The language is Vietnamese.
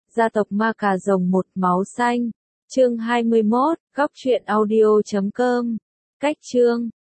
Gia tộc Ma Cà Rồng một máu xanh. Chương 21, góc truyện audio.com. Cách chương